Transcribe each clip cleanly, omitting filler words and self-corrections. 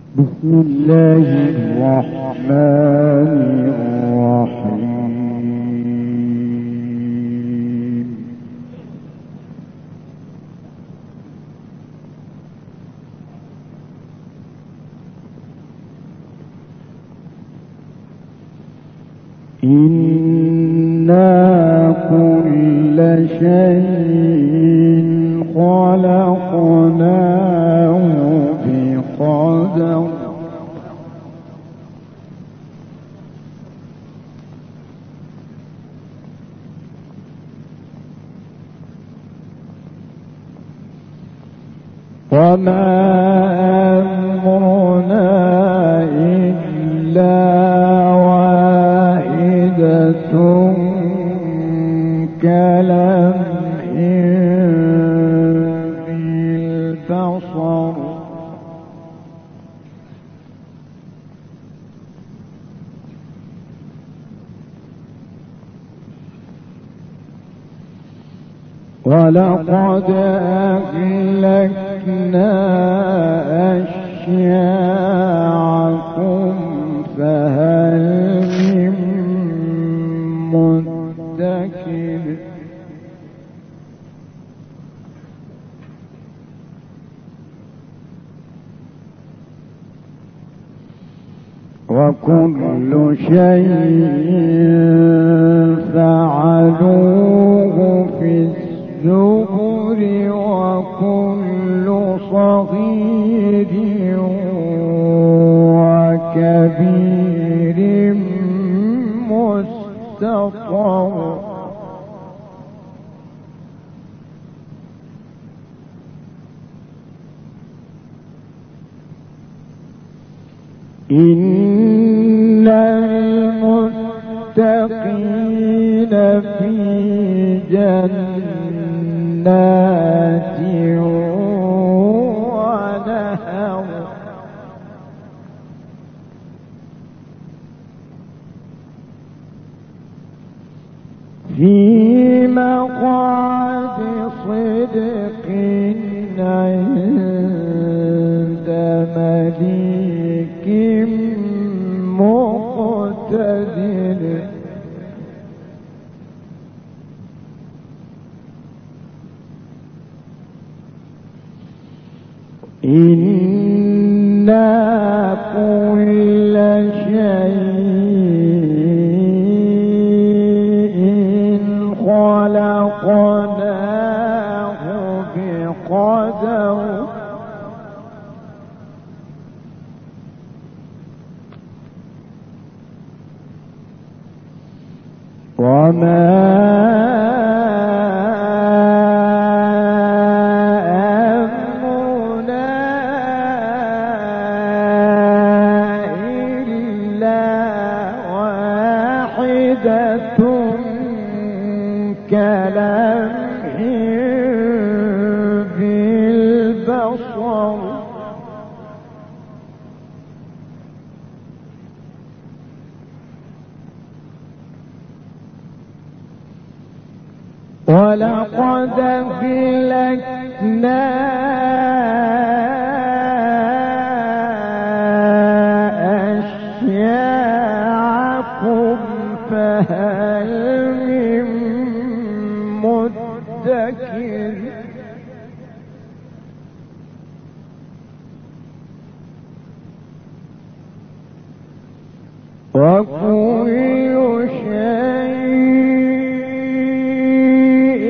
بسم الله الرحمن الرحيم. إنا كل شيء خلقناه بقدر وما أمرنا إلا واحدة كلمح بالبصر ولقد أهلكنا أشياعكم فهل من مدكر وكل شيء فعلوه في الزبر وكل صغير وكبير مستطر إن المتقين في جنات ونهر في مقعد صدق عند مليك مقتدر إنا كل شيء خلقناه بقدر وما كلمح بالبصر ولقد أهلكنا أشياعكم فهل من مدكر وكل شيء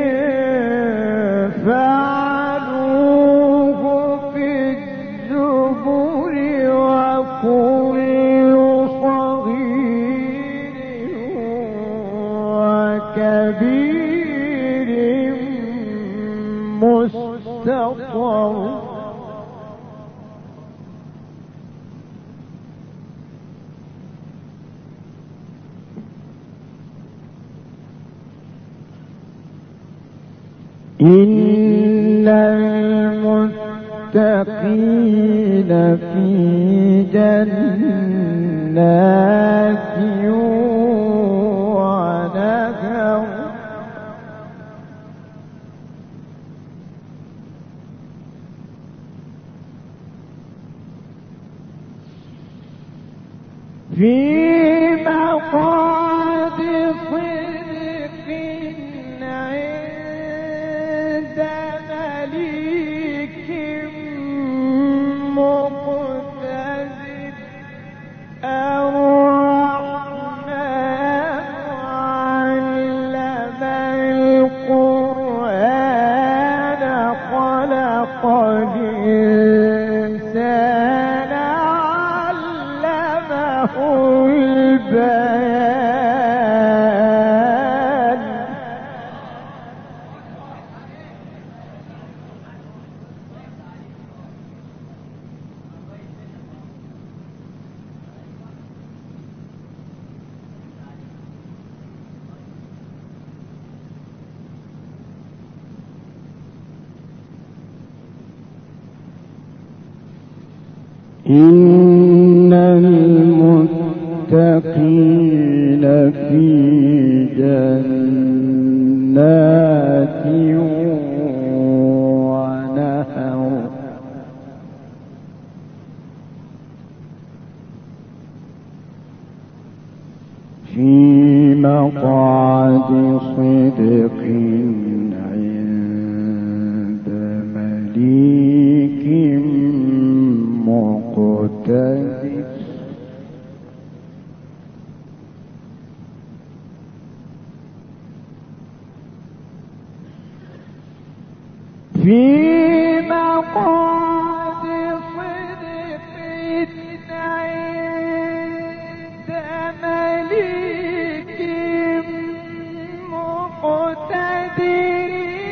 فعلوه في الزبر وكل صغير وكبير مستطر إن المتقين في جنات ونهر إن المتقين في جنات ونهر في مقعد صدق عند مليك مقتدر في مقعد صدق عند مليك مقتدر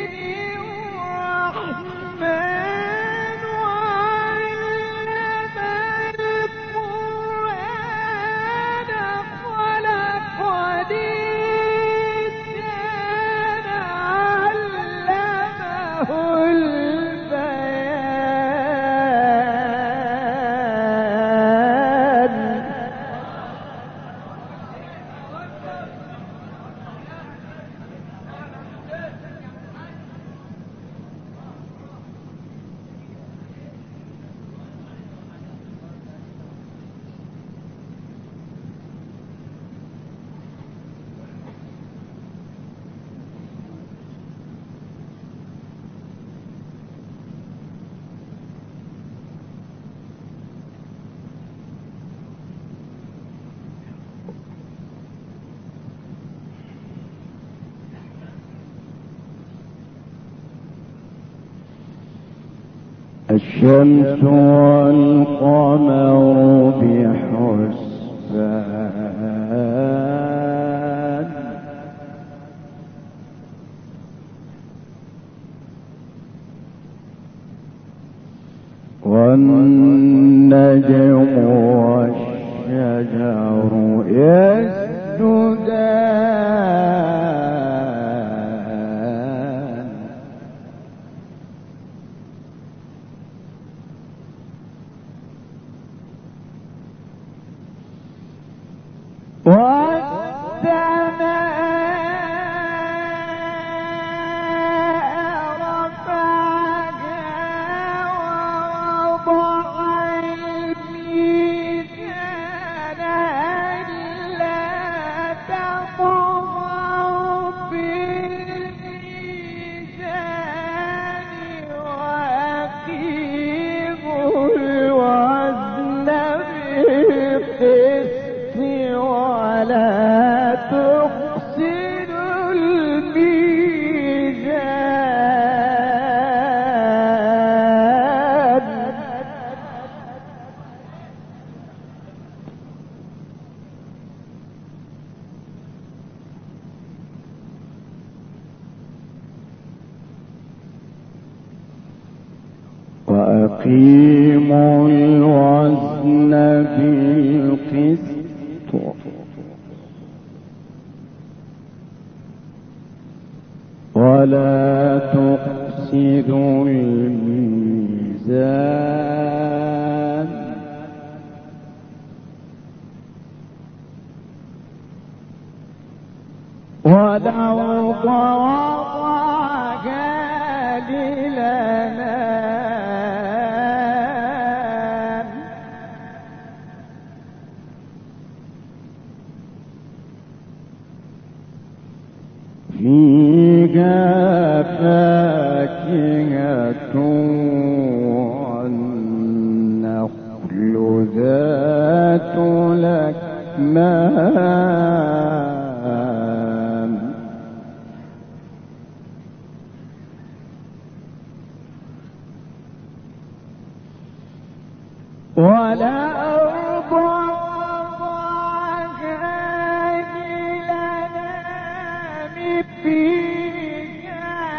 الشمس والقمر بحسبان والنجم والشجر يسجدان وأقيموا الوزن بالقسط ولا تخسروا الميزان ولو وضعها للأنام فيها فاكهة والنخل ذات الأكمام والأرض وضعها للأنام فيها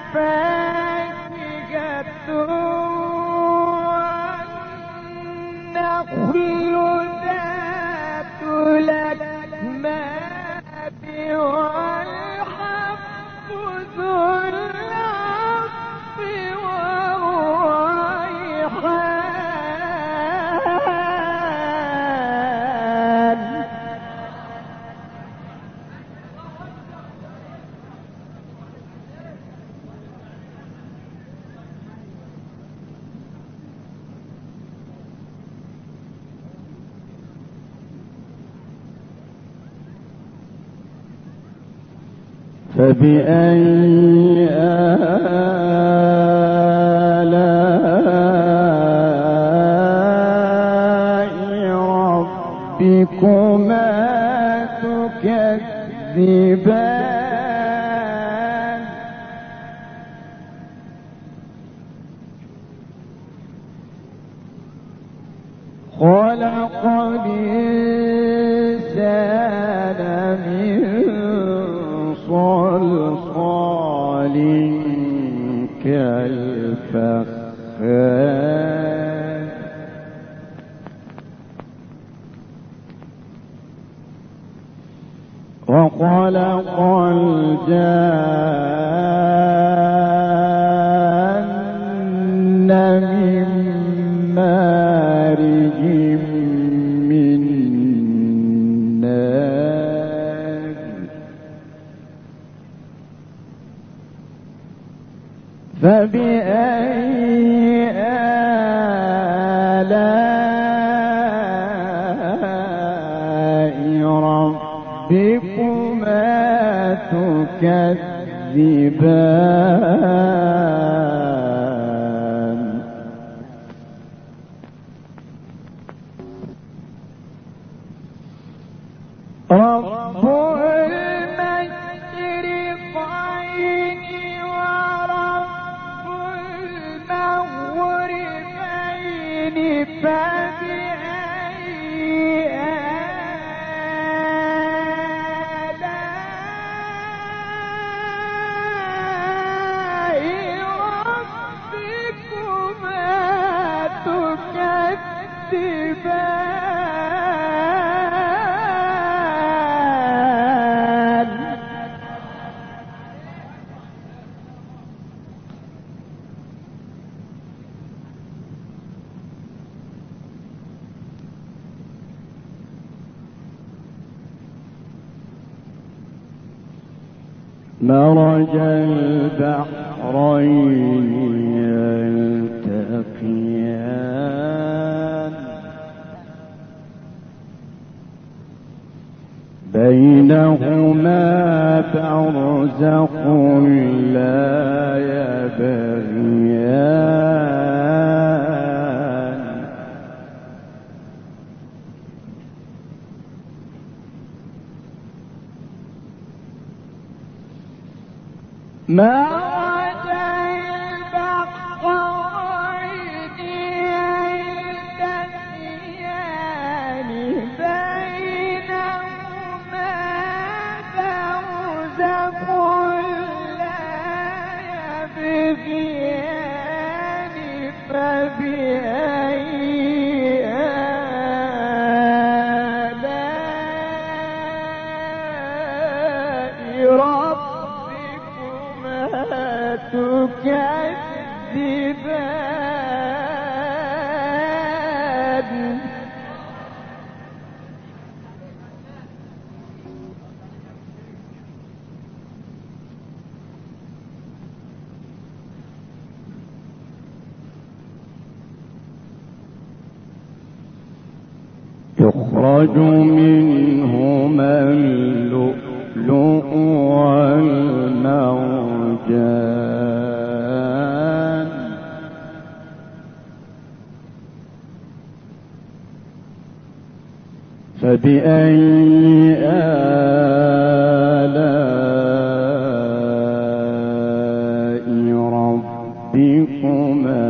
فاكهة والنخل ذات الأكمام والحب ذو العصف والريحان فبأي آلاء ربكما تكذبان خلق الإنسان من صلصال كالفخار وخلق الجان من مارج من نار فبأي آلاء ربكما تكذبان رب المشرقين ورب المغربين فبأي آلاء ربكما تكذبان مرج البحرين يلتقيان بينهما برزخ لا يبغيان مرج البحرين يلتقيان بينهما برزخ لا يبغيان فبأي آلاء ربكما تكذبان يخرج منهما اللؤلؤ اللؤلؤ والمرجان فبأي آلاء ربكما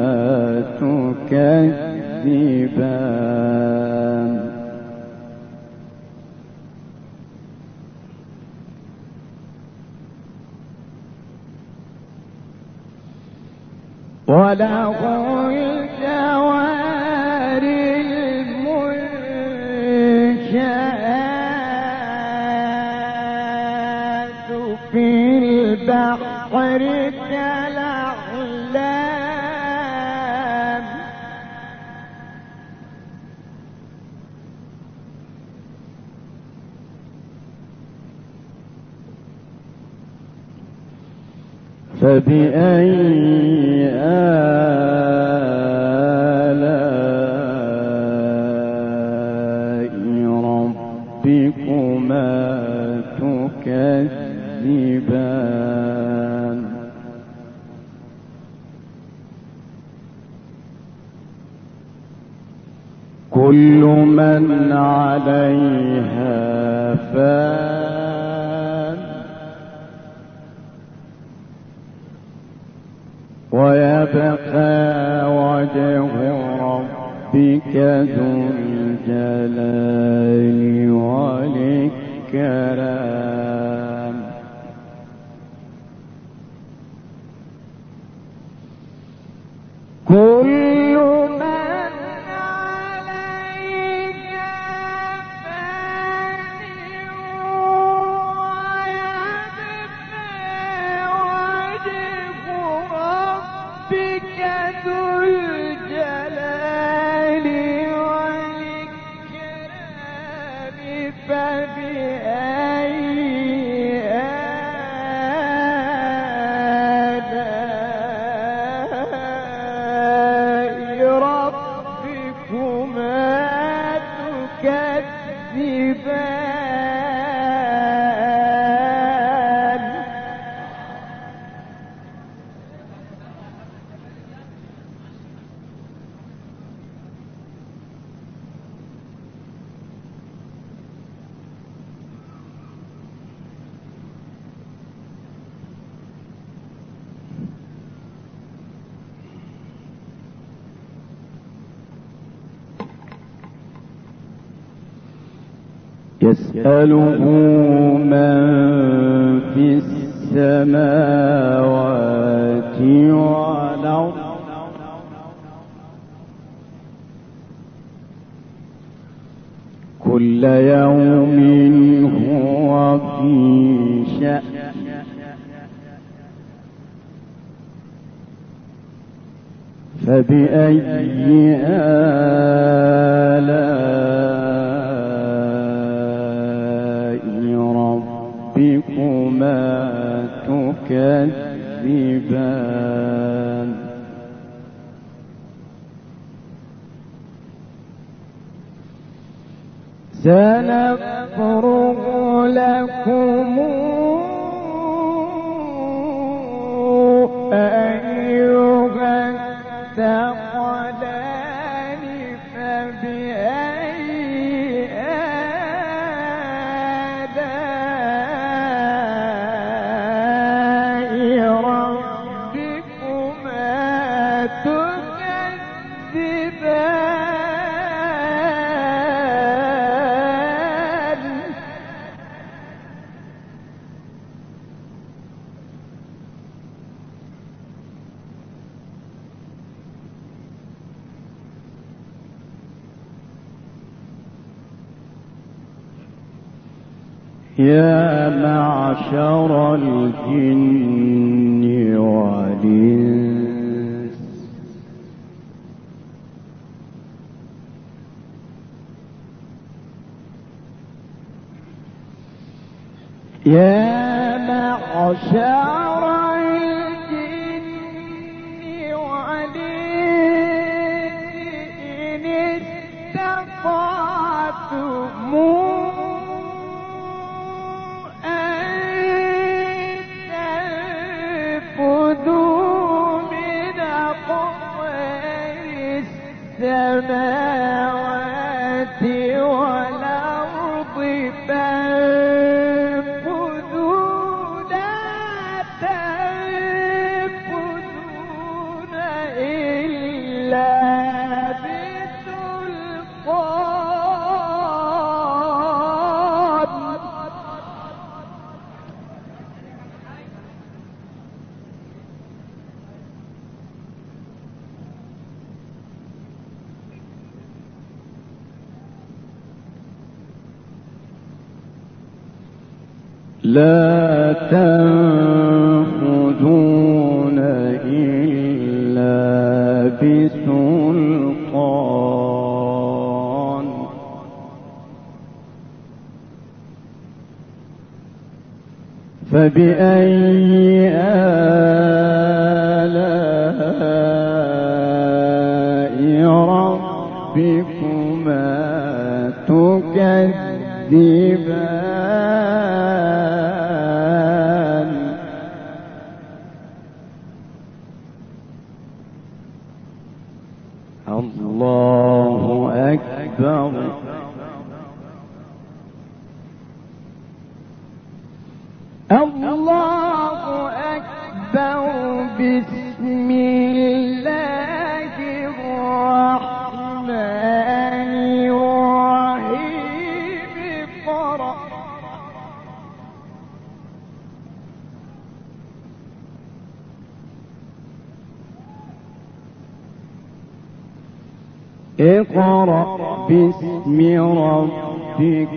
تكذبان وله الجوار المنشآت في البحر كالأعلام فبأي آلاء ربكما تكذبان كل من عليها فان ويبقى وجه ربك ذو الجلال والإكرام كل من عليها فان ويبقى وجه ربك ذو الجلال والإكرام فبأي آلاء ربكما تكذبان يسأله من في السماوات والأرض كل يوم هو في شأن فبأي آلاء ربكما تكذبان سنفرغ لكم أيها الثقلان فبأي آلاء ربكما تكذبان يا معشر الجن والإنس يا معشر الجن والإنس إن استطعتم أن لا تنفذون إلا بسلطان فبأي آلاء ربكما تكذبان الله أكبر الله أكبر بسم الله الرحمن الرحيم اقرأ اقرأ باسم ربك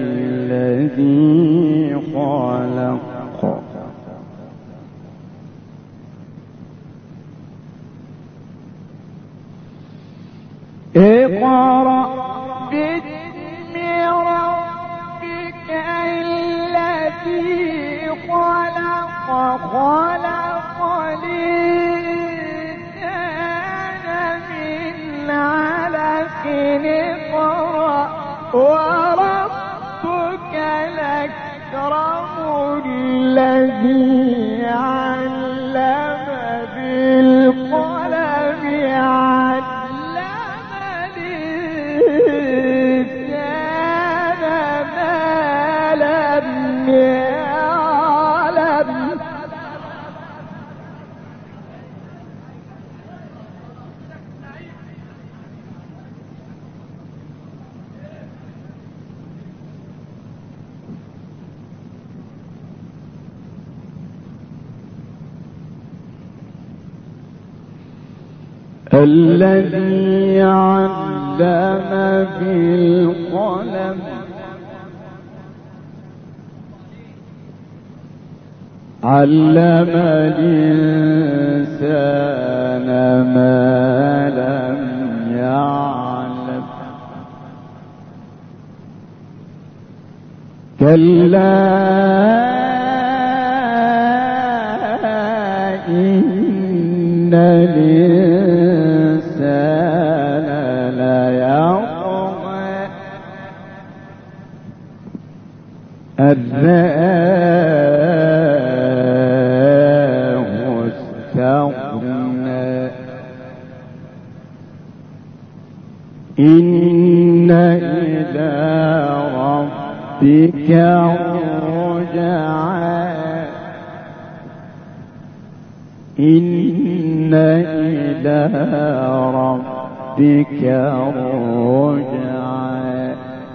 الذي خلق اقرأ باسم ربك الذي خلق خلق الإنسان من علق اقرأ وربك الأكرم الذي علم بالقلم علم الإنسان ما لم يعلم الذي علم بالقلم علم الإنسان ما لم يعلم كلا إن الإنسان ليطغى أن رآه استغنى إن إلى ربك الرجعى إن إلى ربك الرجعى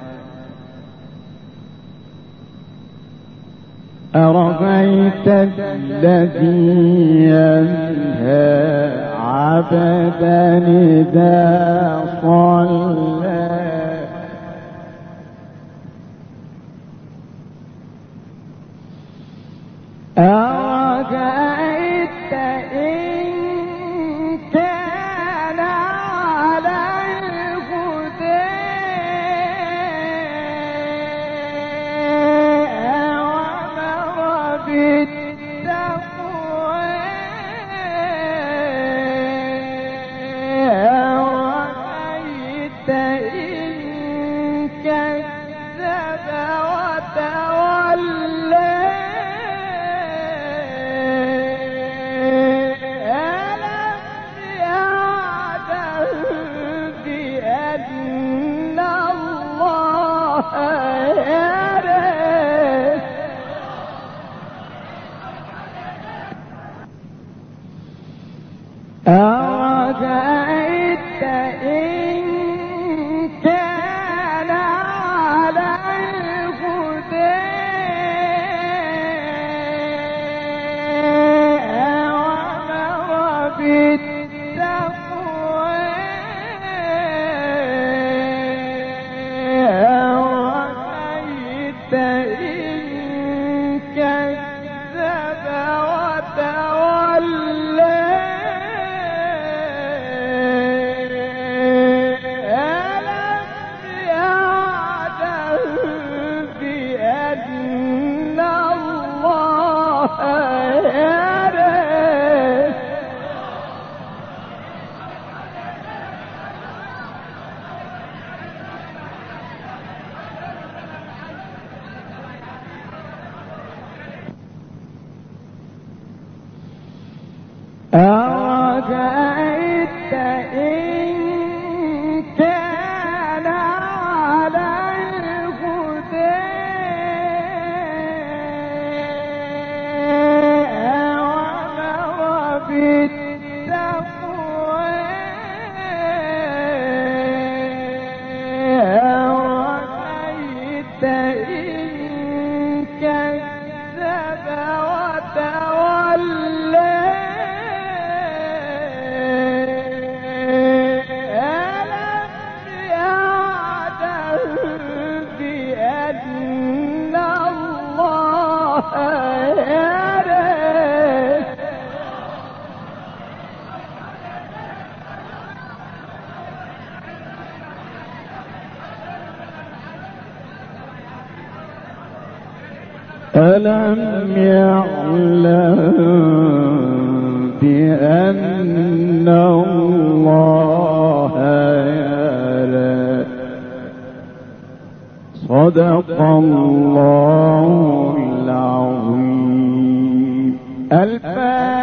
أرأيت الذي ينهى عبدا إذا صلى أرأيت إن كان على الهدى وأمر بالتقوى أرأيت إن كذب وتولى أرأيت إن كان على الهدى وأمر بالتقوى أرأيت إن أرأيت إن كان على الهدى وأمر بالتقوى أرأيت إن كذب وتولى ألم يعلم بأن الله يرى. صدق الله العظيم. الفاتحة.